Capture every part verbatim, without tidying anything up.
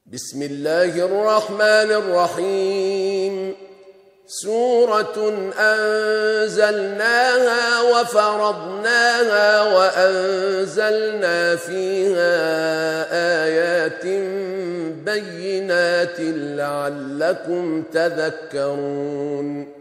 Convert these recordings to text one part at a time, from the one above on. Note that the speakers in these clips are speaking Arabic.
بسم الله الرحمن الرحيم. سورة أنزلناها وفرضناها وأنزلنا فيها آيات بينات لعلكم تذكرون.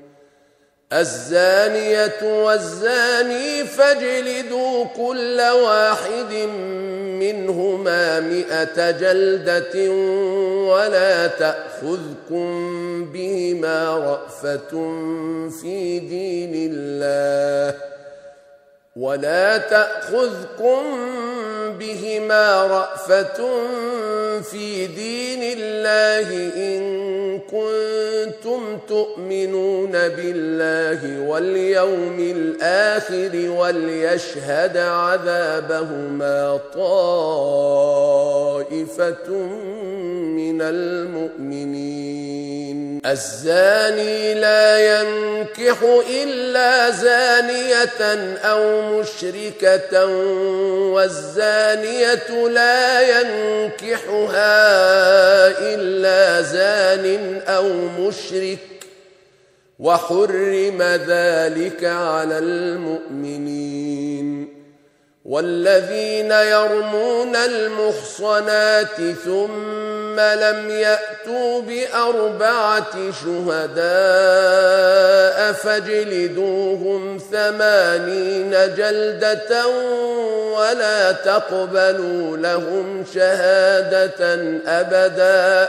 الزانية والزاني فاجلدوا كل واحد منهما مئة جلدة ولا تأخذكم بهما رأفة في دين الله ولا تأخذكم بهما رأفة في دين الله إن كنتم تؤمنون بالله واليوم الآخر وليشهد عذابهما طائفة من المؤمنين. الزاني لا ينكح إلا زانية أو مشركة والزانية لا ينكحها إلا زان أو مشرك وحرم ذلك على المؤمنين. والذين يرمون المحصنات ثم لم يأتوا بأربعة شهداء فاجلدوهم ثمانين جلدة ولا تقبلوا لهم شهادة أبدا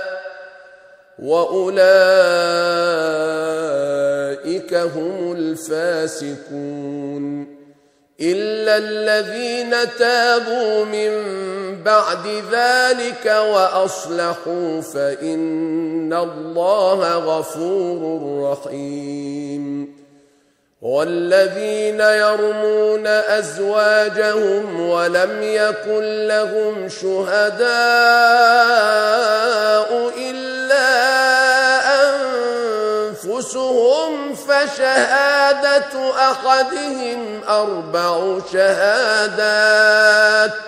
وأولئك هم الفاسقون. إلا الذين تابوا من بعد ذلك وأصلحوا فإن الله غفور رحيم. والذين يرمون أزواجهم ولم يكن لهم شهداء إلا أنفسهم فشهادة أحدهم أربع شهادات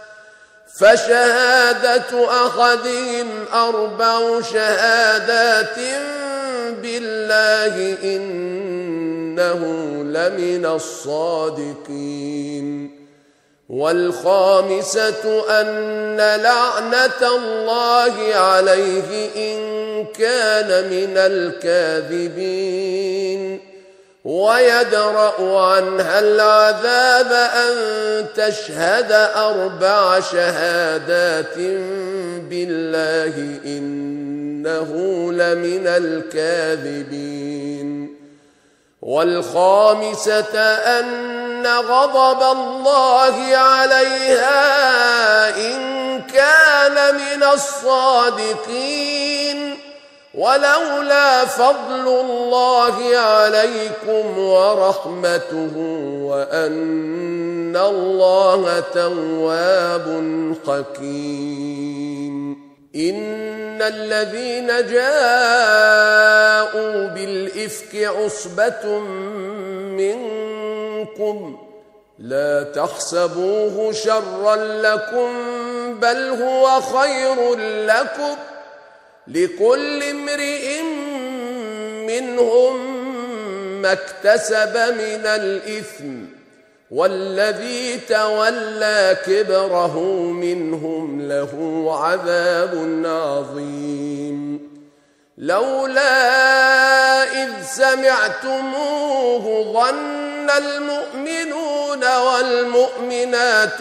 فشهادة أحدهم أربع شهادات بالله إنه لمن الصادقين. والخامسة أن لعنة الله عليه إن كان من الكاذبين. ويدرأ عنها العذاب أن تشهد أربع شهادات بالله إنه لمن الكاذبين. والخامسة أن غضب الله عليها إن كان من الصادقين. ولولا فضل الله عليكم ورحمته وأن الله تواب حكيم. إن الذين جاءوا بالإفك عصبة منكم لا تحسبوه شرا لكم بل هو خير لكم لكل امرئ منهم ما اكتسب من الإثم والذي تولى كبره منهم له عذاب عظيم. لولا إذ سمعتموه ظن المؤمنون والمؤمنات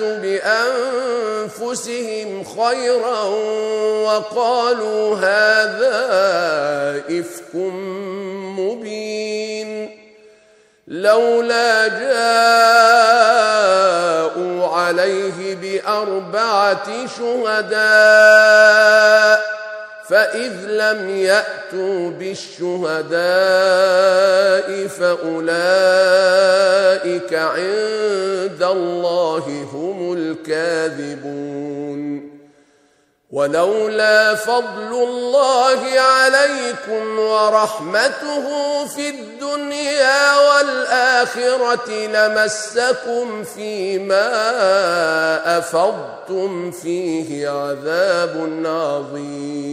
بأنفسهم خيرا وقالوا هذا إفك مبين. لولا جاءوا عليه بأربعة شهداء فإذ لم يأتوا بالشهداء فأولئك عند الله هم الكاذبون. ولولا فضل الله عليكم ورحمته في الدنيا والآخرة لمسكم فيما أفضتم فيه عذاب عظيم.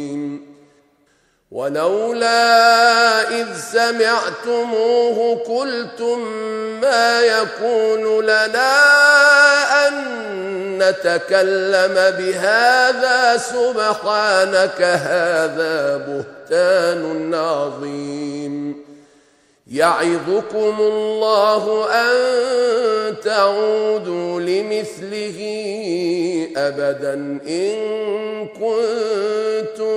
ولولا إذ سمعتموه قلتم ما يكون لنا أن نتكلم بهذا سبحانك هذا بهتان عظيم يعظكم الله أن تعودوا لمثله أبدا إن كنتم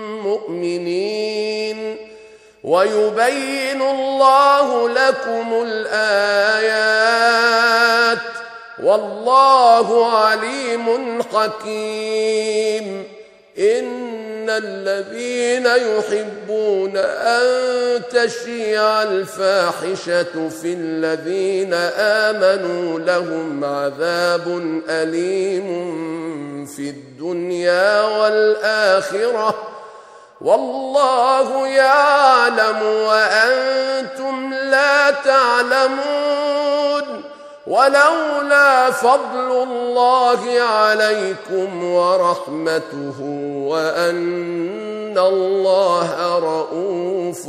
مؤمنين ويبين الله لكم الآيات والله عليم حكيم إن الذين يحبون أن تشيع الفاحشة في الذين آمنوا لهم عذاب أليم في الدنيا والآخرة والله يعلم وأنتم لا تعلمون ولولا فضل الله عليكم ورحمته وأن الله رؤوف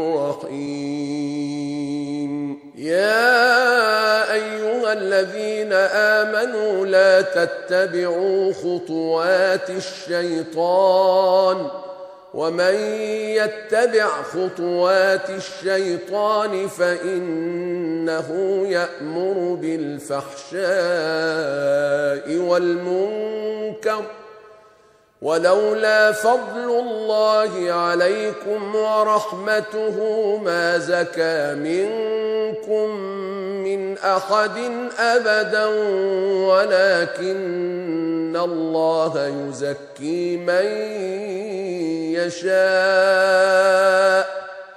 رحيم يا أيها الذين آمنوا لا تتبعوا خطوات الشيطان ومن يتبع خطوات الشيطان فإنه يأمر بالفحشاء والمنكر ولولا فضل الله عليكم ورحمته ما زكى منكم من أحد أبدا ولكن الله يزكي من يشاء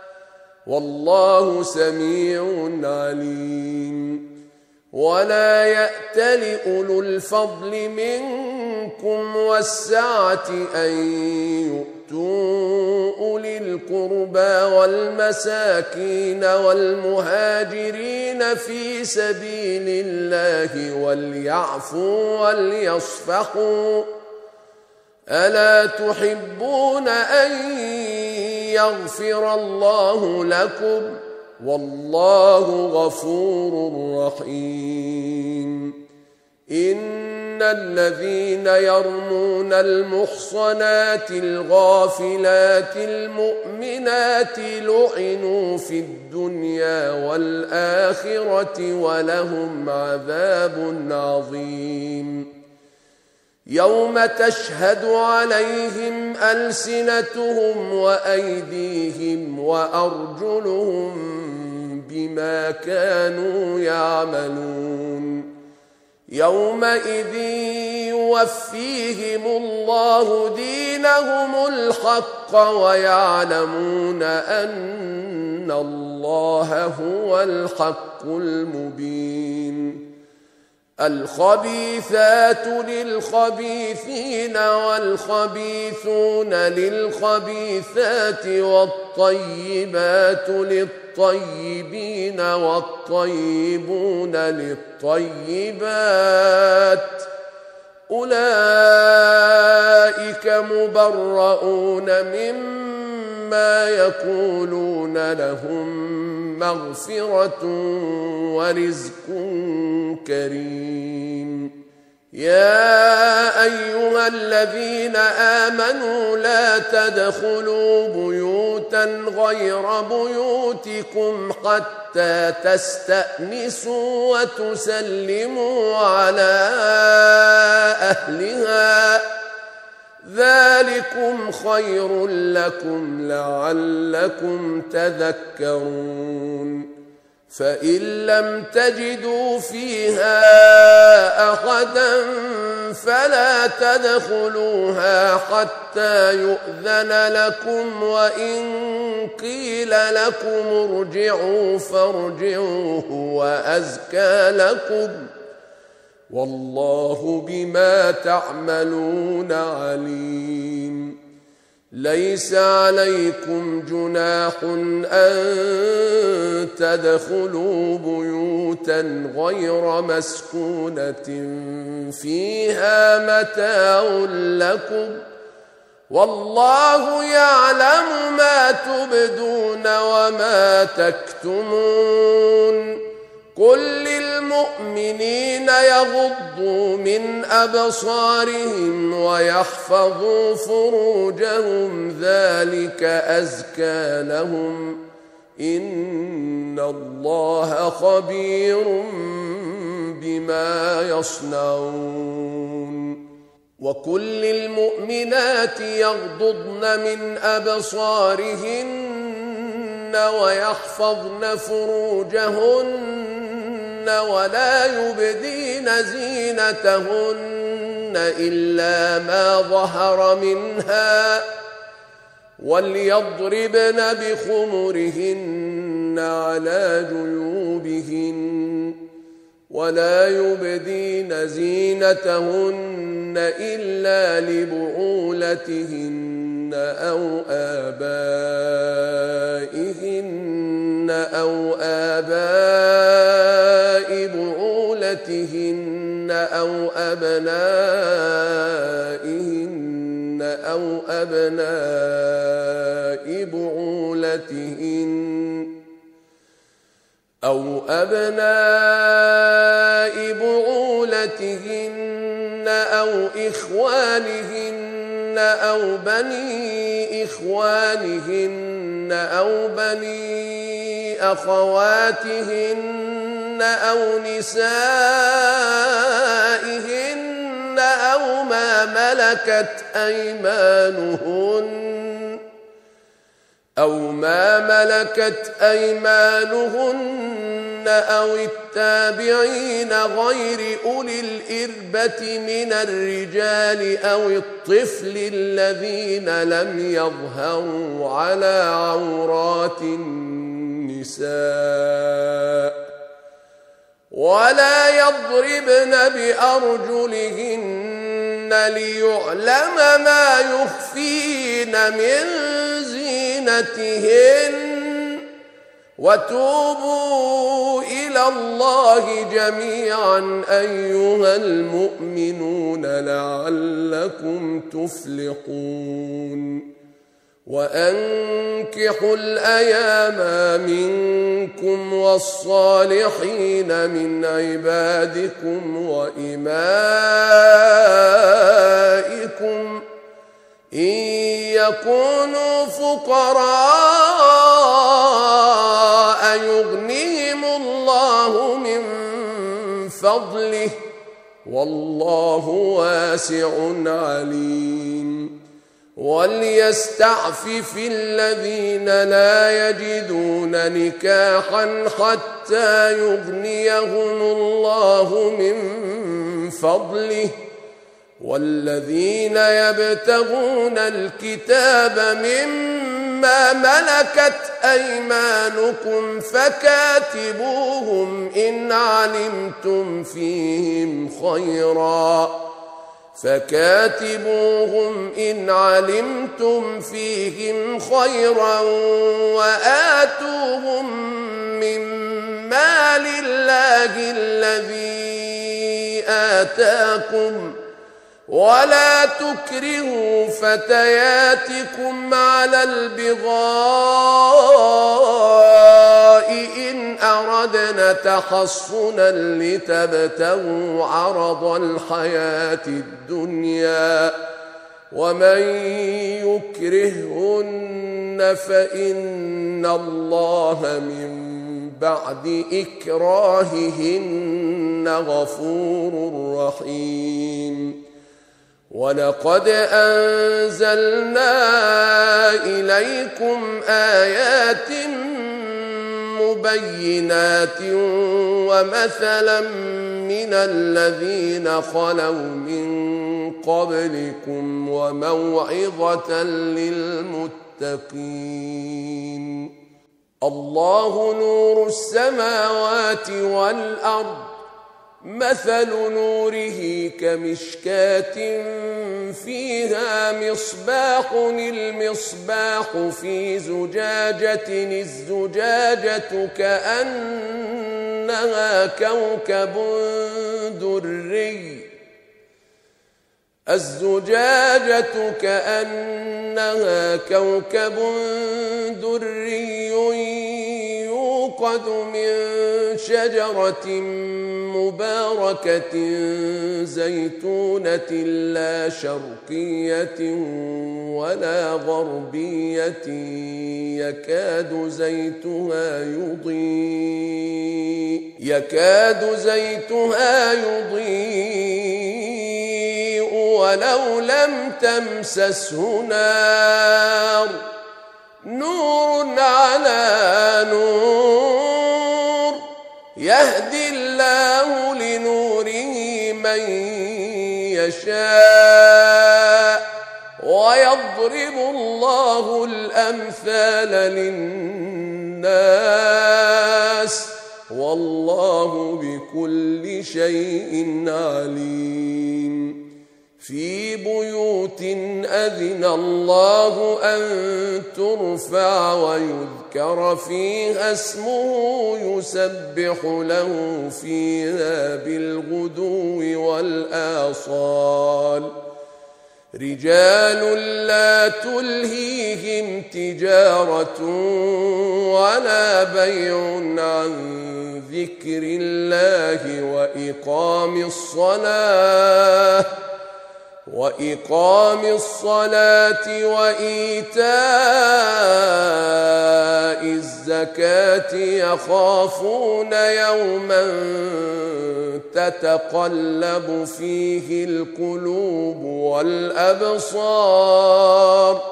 والله سميع عليم ولا يأتل أولو الفضل منكم والسعة أن يؤتوا أولي القربى والمساكين والمهاجرين في سبيل الله وليعفوا وليصفحوا ألا تحبون أن يغفر الله لكم والله غفور رحيم إن الذين يرمون المحصنات الغافلات المؤمنات لعنوا في الدنيا والآخرة ولهم عذاب عظيم يوم تشهد عليهم ألسنتهم وأيديهم وأرجلهم بما كانوا يعملون يومئذ يوفيهم الله دينهم الحق ويعلمون أن الله هو الحق المبين الخبيثات للخبيثين والخبيثون للخبيثات والطيبات للطيبين والطيبون للطيبات أولئك مبرؤون مما يقولون لهم مغفرة ورزق كريم يا أيها الذين آمنوا لا تدخلوا بيوتا غير بيوتكم حتى تستأنسوا وتسلموا على أهلها ذلكم خير لكم لعلكم تذكرون فإن لم تجدوا فيها أحدا فلا تدخلوها حتى يؤذن لكم وإن قيل لكم ارجعوا فارجعوا هو أزكى لكم والله بما تعملون عليم ليس عليكم جناح أن تدخلوا بيوتا غير مسكونة فيها متاع لكم والله يعلم ما تبدون وما تكتمون قل للمؤمنين يغضوا من أبصارهم ويحفظوا فروجهم ذلك أزكى لهم إن الله خبير بما يصنعون وقل للمؤمنات يغضضن من أبصارهن ويحفظن فروجهن ولا يبدين زينتهن إلا ما ظهر منها وليضربن بخمرهن على جيوبهن ولا يبدين زينتهن إلا لبعولتهن أو آبائهن أو آباء بعولتهن أو أبنائهن أو أبناء بعولتهن أو أبناء بعولتهن أو إخوانهن أو بني إخوانهن أو بني أخواتهن أو نسائهن أو ما ملكت أيمانهن أو ما ملكت أيمانهن أو التابعين غير أولي الإربة من الرجال أو الطفل الذين لم يظهروا على عورات النساء ولا يضربن بأرجلهن ليعلم ما يخفين من زينتهن وتوبوا إلى الله جميعا أيها المؤمنون لعلكم تفلحون وأنكحوا الأيام منكم والصالحين من عبادكم وإمائكم إن يكونوا فقراء يغنيهم الله من فضله والله واسع عليم وليستعفف الذين لا يجدون نكاحا حتى يغنيهم الله من فضله والذين يبتغون الكتاب مما ملكت أيمانكم فكاتبوهم إن علمتم فيهم خيرا فكاتبوهم إن علمتم فيهم خيرا وآتوهم من مال الله الذي آتاكم ولا تكرهوا فتياتكم على البغاء إن أردنا تحصنا لتبتغوا عرض الحياة الدنيا ومن يكرهن فإن الله من بعد إكراههن غفور رحيم ولقد أنزلنا إليكم آيات مبينات ومثلا من الذين خلوا من قبلكم وموعظة للمتقين الله نور السماوات والأرض مثل نوره كمشكاة فيها مصباح المصباح في زجاجة الزجاجة كأنها كوكب دري الزجاجة كأنها كوكب دري يوقد من شجرة مباركة زيتونة لا شرقية ولا غربية يكاد زيتها يضيء يكاد زيتها يضيء ولو لم تمسسه نار نور على نور يهدي الله لنوره من يشاء ويضرب الله الأمثال للناس والله بكل شيء عليم في بيوت أذن الله أن ترفع ويذكر فيها اسمه يسبح له فيها بالغدو والآصال رجال لا تلهيهم تجارة ولا بيع عن ذكر الله وإقام الصلاة وإقام الصلاة وإيتاء الزكاة يخافون يوما تتقلب فيه القلوب والأبصار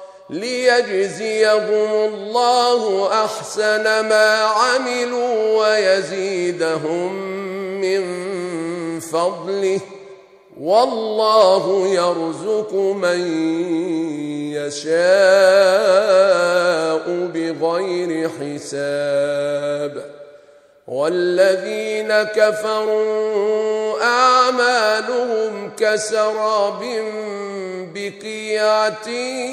ليجزيهم الله أحسن ما عملوا ويزيدهم من فضله والله يرزق من يشاء بغير حساب والذين كفروا أعمالهم كسراب بقيعة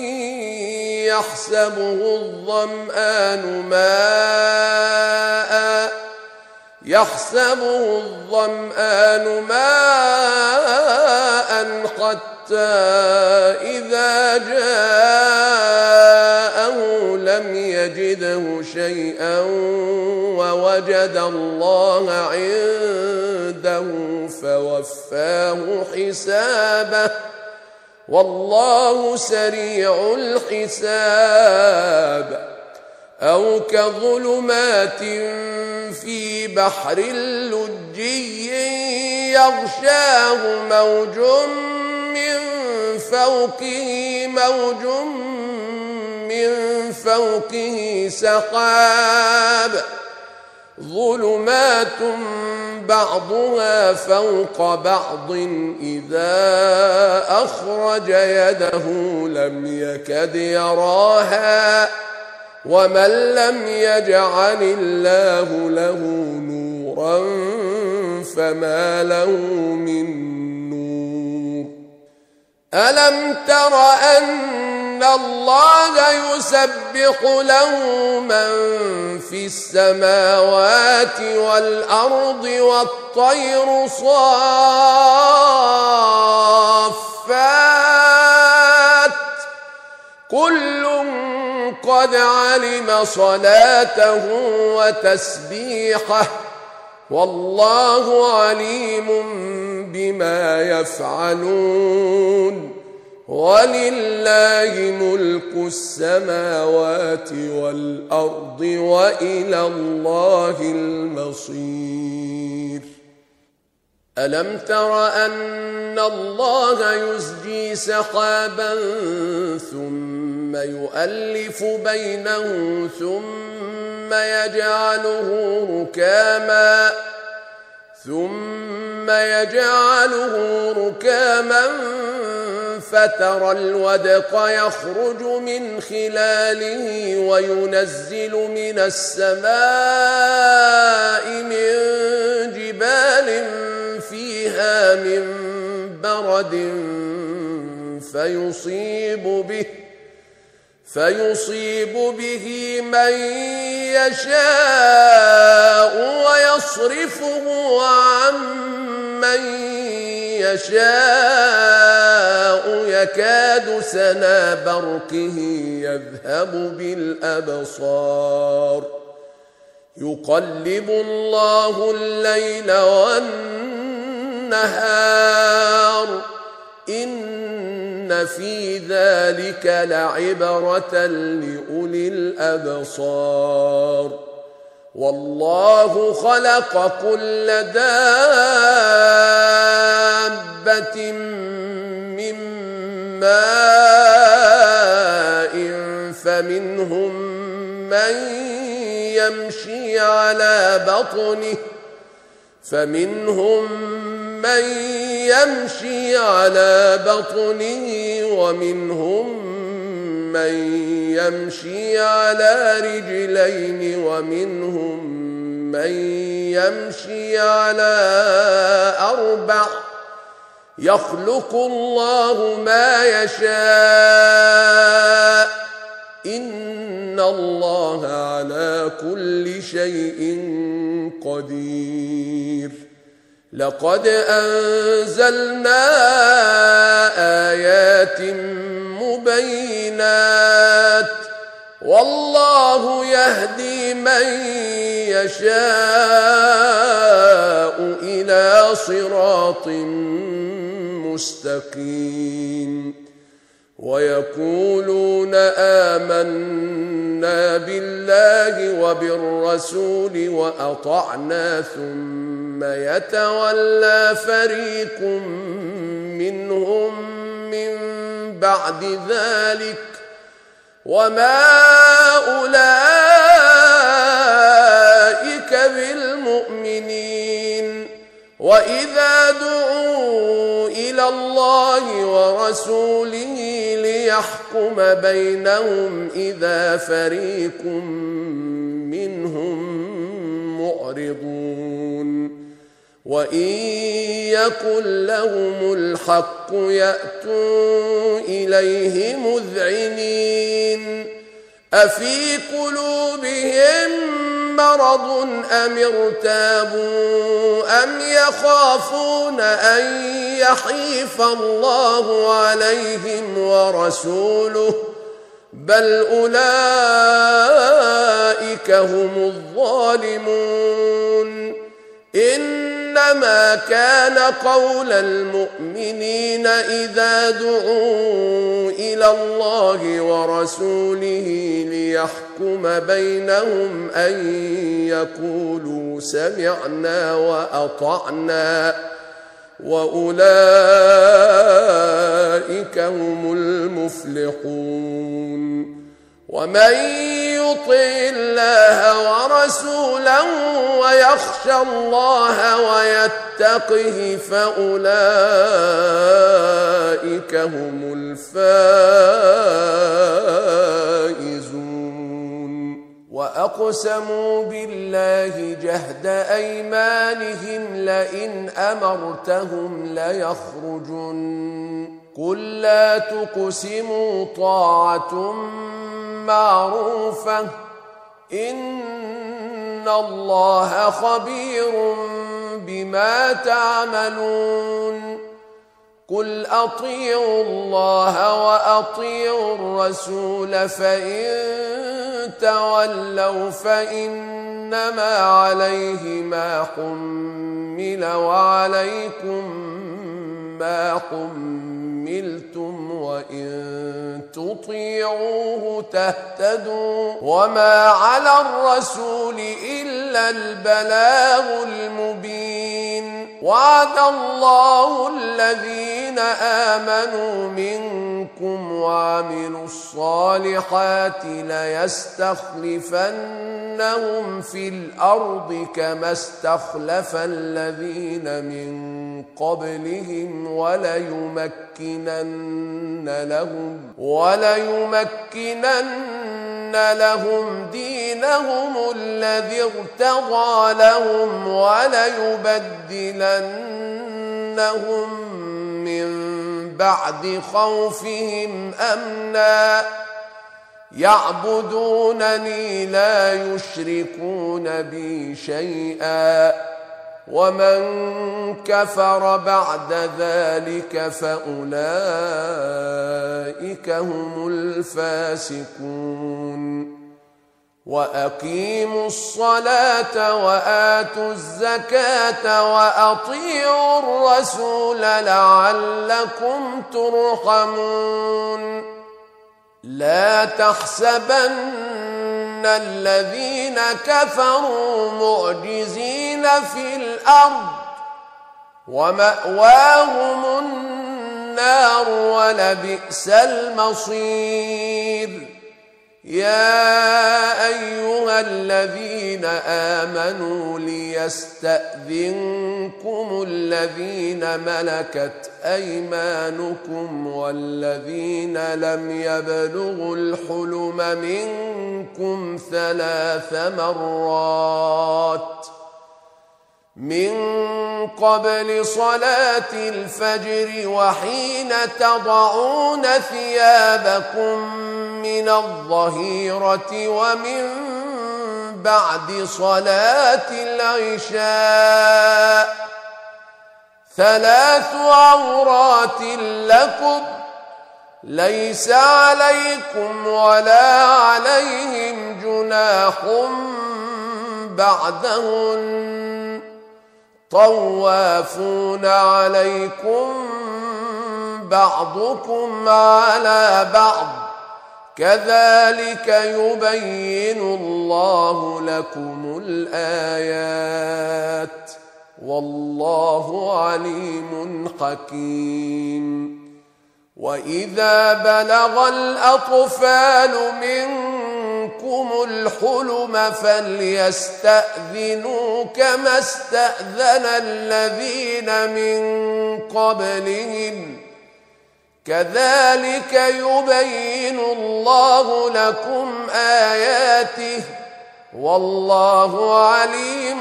يحسبه الظمآن ماء يحسبه الظمآن ماء حتى إذا جاءه لم يجده شيئا ووجد الله عنده فوفاه حسابه والله سريع الحساب أو كظلمات في بحر لجي يغشاه موج من فوقه موج من فوقه سحاب ظلمات بعضها فوق بعض إذا أخرج يده لم يكد يراها ومن لم يجعل الله له نورا فما له من نور ألم تر أن الله يسبح له من في السماوات والأرض والطير صافات كل قد علم صلاته وتسبيحه والله عليم بما يفعلون ولله ملك السماوات والأرض وإلى الله المصير ألم تر أن الله يزجي سحابا ثم يؤلف بينه ثم يجعله ركاما ثم يجعله ركاما فترى الودق يخرج من خلاله وينزل من السماء من جبال فيها من برد فيصيب به فيصيب به من يشاء ويصرفه عن من يشاء يكاد سنا برقه يذهب بالأبصار يقلب الله الليل والنهار إن في ذلك لعبرة لأولي الأبصار والله خلق كل دابة من ماء فمنهم من يمشي على بطنه فمنهم من يمشي على بطنه ومنهم من يمشي على رجلين ومنهم من يمشي على أربع يخلق الله ما يشاء إن الله على كل شيء قدير لقد أنزلنا آيات مبينات والله يهدي من يشاء إلى صراط مستقيم ويقولون آمنا بالله وبالرسول وأطعنا ثم يتولى فريق منهم من بعد ذلك وما أولئك بالمؤمنين وإذا دعوا إلى الله ورسوله ليحكم بينهم إذا فريق منهم معرضون وإن يكن لهم الحق يأتوا إليه مذعنين أفي قلوبهم مرض أم ارتابوا أم يخافون أن يحيف الله عليهم ورسوله بل أولئك هم الظالمون إنما كان قول المؤمنين إذا دعوا إلى الله ورسوله ليحكم بينهم أن يقولوا سمعنا وأطعنا وأولئك هم المفلحون ومن يطع الله ورسوله ويخشى الله ويتقه فأولئك هم الفائزون وأقسموا بالله جهد أيمانهم لئن أمرتهم ليخرجن قل لا تقسموا طاعة معروفة إن الله خبير بما تعملون قل أطيعوا الله وأطيعوا الرسول فإن تولوا فإنما عليه ما حمل وعليكم ما حملتم وإن تطيعوه تهتدوا وما على الرسول إلا البلاغ المبين وعد الله الذين آمنوا منكم وعملوا الصالحات ليستخلفنهم في الأرض كما استخلف الذين من قبلهم وليمكنن لهم وليمكنن لهم دينهم الذي ارتضى لهم وليبدلنهم من بعد خوفهم أمنا يعبدونني لا يشركون بي شيئا ومن كفر بعد ذلك فأولئك هم الفاسقون وأقيموا الصلاة وآتوا الزكاة وأطيعوا الرسول لعلكم ترحمون لا تحسبن الذين كفروا معجزين في الأرض ومأواهم النار ولبئس المصير يا أيها الذين آمنوا ليستأذنكم الذين ملكت أيمانكم والذين لم يبلغوا الحلم منكم ثلاث مرات من قبل صلاة الفجر وحين تضعون ثيابكم من الظهيرة ومن بعد صلاة العشاء ثلاث عورات لكم ليس عليكم ولا عليهم جناح بعدهن طوافون عليكم بعضكم على بعض كذلك يبين الله لكم الآيات والله عليم حكيم وإذا بلغ الأطفال منكم الحلم فليستأذنوا كما استأذن الذين من قبلهم كذلك يبين الله لكم آياته والله عليم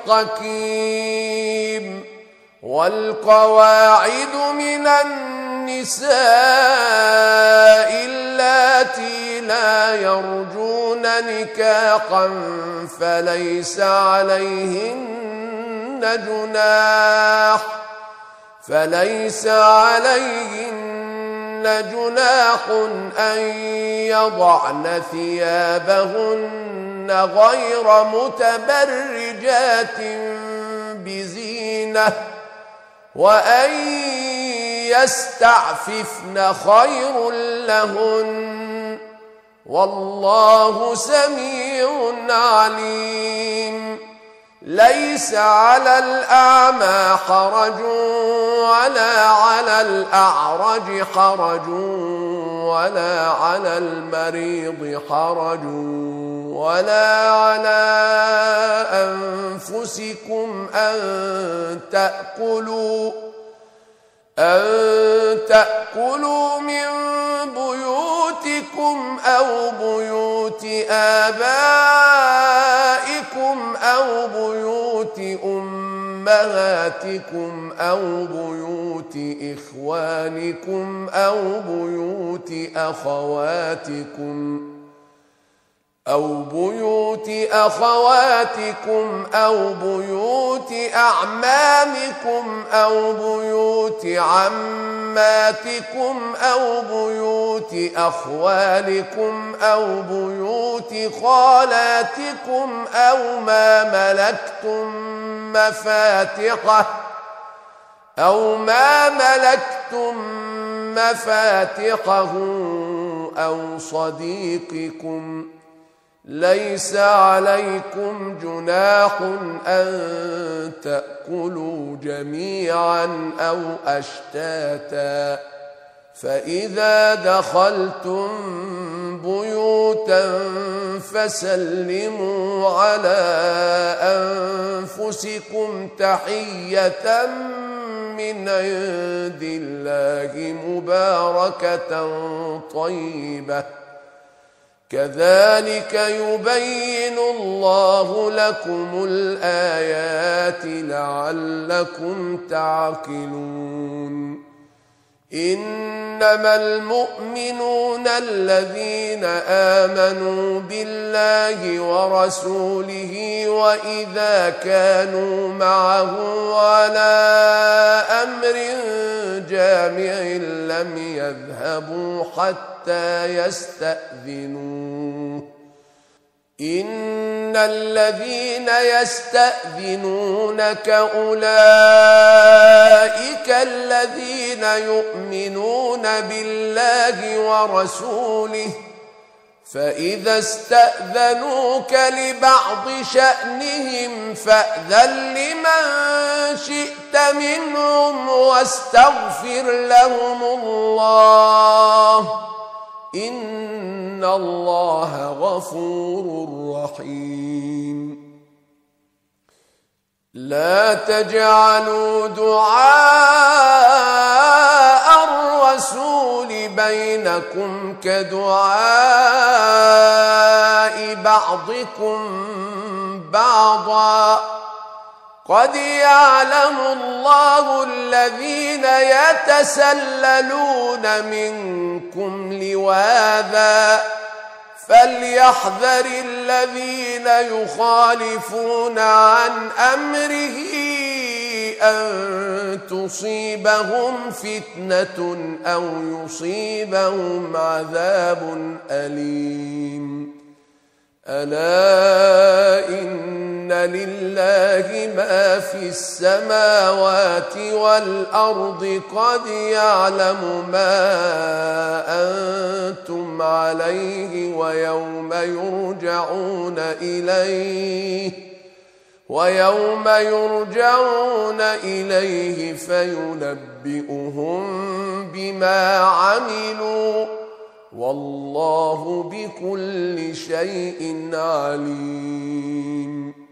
حكيم والقواعد من النساء اللاتي لا يرجون نكاحا فليس عليهن جناح فليس عليهن جناح أن يضعن ثيابهن غير متبرجات بزينة وأن يستعففن خير لهن والله سميع عليم ليس على الأعمى حرج ولا على الأعرج حرج ولا على المريض حرج ولا على أنفسكم أن تأكلوا أن تأكلوا من بيوتكم أو بيوت آبائكم أو بيوت أمهاتكم أو بيوت إخوانكم أو بيوت أخواتكم أو بيوت أخواتكم أو بيوت أعمامكم أو بيوت عماتكم أو بيوت أخوالكم أو بيوت خالاتكم أو ما ملكتم مفاتحه أو ما ملكتم مفاتحه أو صديقكم ليس عليكم جناح أن تأكلوا جميعا أو أشتاتا فإذا دخلتم بيوتا فسلموا على أنفسكم تحية من عند الله مباركة طيبة كذلك يبين الله لكم الآيات لعلكم تعقلون إنما المؤمنون الذين آمنوا بالله ورسوله وإذا كانوا معه على أمر جامع لم يذهبوا حتى يستأذنوه إن الذين يستأذنونك أولئك الذين يؤمنون بالله ورسوله فإذا استأذنوك لبعض شأنهم فأذن لمن شئت منهم واستغفر لهم الله إن الله غفور رحيم لا تجعلوا دعاء الرسول بينكم كدعاء بعضكم بعضا قد يعلم الله الذين يتسللون منكم لواذا فليحذر الذين يخالفون عن أمره أن تصيبهم فتنة أو يصيبهم عذاب أليم ألا إن لله ما في السماوات والأرض قد يعلم ما أنتم عليه ويوم يرجعون إليه ويوم يرجعون إليه فينبئهم بما عملوا والله بكل شيء عليم